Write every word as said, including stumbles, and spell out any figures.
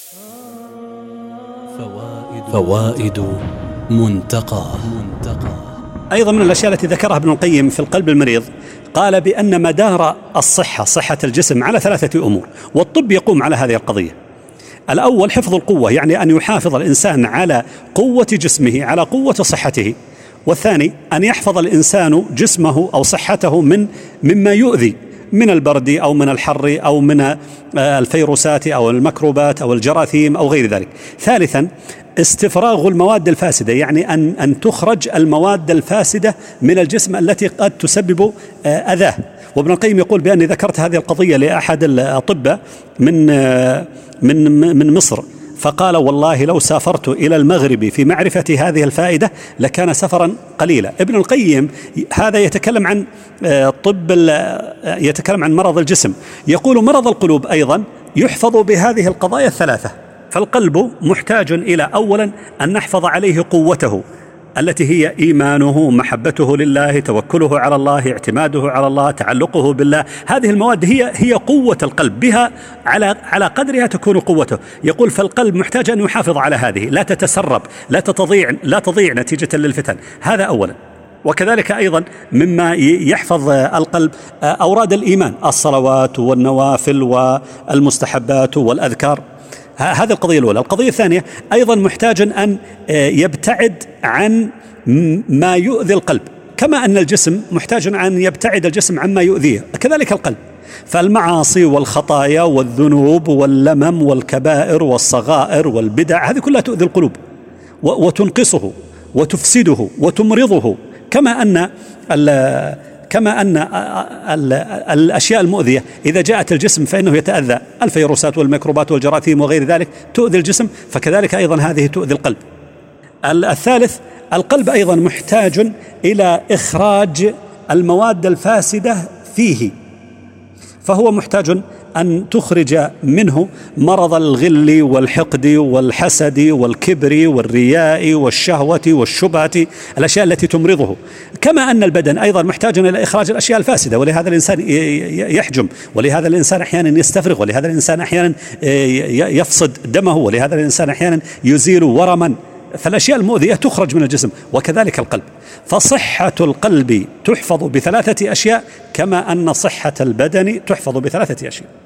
فوائد منتقى. أيضا من الأشياء التي ذكرها ابن القيم في القلب المريض، قال بأن مدار الصحة صحة الجسم على ثلاثة أمور، والطب يقوم على هذه القضية. الأول حفظ القوة، يعني أن يحافظ الإنسان على قوة جسمه، على قوة صحته. والثاني أن يحفظ الإنسان جسمه أو صحته من مما يؤذي، من البرد أو من الحر أو من الفيروسات أو الميكروبات أو الجراثيم أو غير ذلك. ثالثا استفراغ المواد الفاسدة، يعني أن أن تخرج المواد الفاسدة من الجسم التي قد تسبب أذاه. وابن القيم يقول بأني ذكرت هذه القضية لأحد الأطباء من من من مصر، فقال والله لو سافرت إلى المغرب في معرفة هذه الفائدة لكان سفرا قليلا. ابن القيم هذا يتكلم عن طب، يتكلم عن مرض الجسم، يقول مرض القلوب أيضا يحفظ بهذه القضايا الثلاثة. فالقلب محتاج إلى أولا أن نحفظ عليه قوته التي هي إيمانه، محبته لله، توكله على الله، اعتماده على الله، تعلقه بالله. هذه المواد هي هي قوة القلب، بها على على قدرها تكون قوته. يقول فالقلب محتاج أن يحافظ على هذه، لا تتسرب، لا تضيع لا تضيع نتيجة للفتن. هذا أولا. وكذلك أيضا مما يحفظ القلب أوراد الإيمان، الصلوات والنوافل والمستحبات والأذكار. هذه القضية الأولى. القضية الثانية أيضا محتاج أن يبتعد عن ما يؤذي القلب، كما أن الجسم محتاج أن يبتعد الجسم عما يؤذيه، كذلك القلب. فالمعاصي والخطايا والذنوب واللمم والكبائر والصغائر والبدع هذه كلها تؤذي القلوب وتنقصه وتفسده وتمرضه، كما أن كما أن الأشياء المؤذية إذا جاءت الجسم فإنه يتأذى، الفيروسات والميكروبات والجراثيم وغير ذلك تؤذي الجسم، فكذلك أيضا هذه تؤذي القلب. الثالث القلب أيضا محتاج إلى إخراج المواد الفاسدة فيه، فهو محتاج أن تخرج منه مرض الغل والحقد والحسد والكبر والرياء والشهوة والشبهة، الأشياء التي تمرضه. كما أن البدن أيضا محتاج إلى إخراج الأشياء الفاسدة، ولهذا الإنسان يحجم، ولهذا الإنسان أحيانا يستفرغ، ولهذا الإنسان أحيانا يفسد دمه، ولهذا الإنسان أحيانا يزيل ورما. فالأشياء المؤذية تخرج من الجسم، وكذلك القلب. فصحة القلب تحفظ بثلاثة أشياء، كما أن صحة البدن تحفظ بثلاثة أشياء.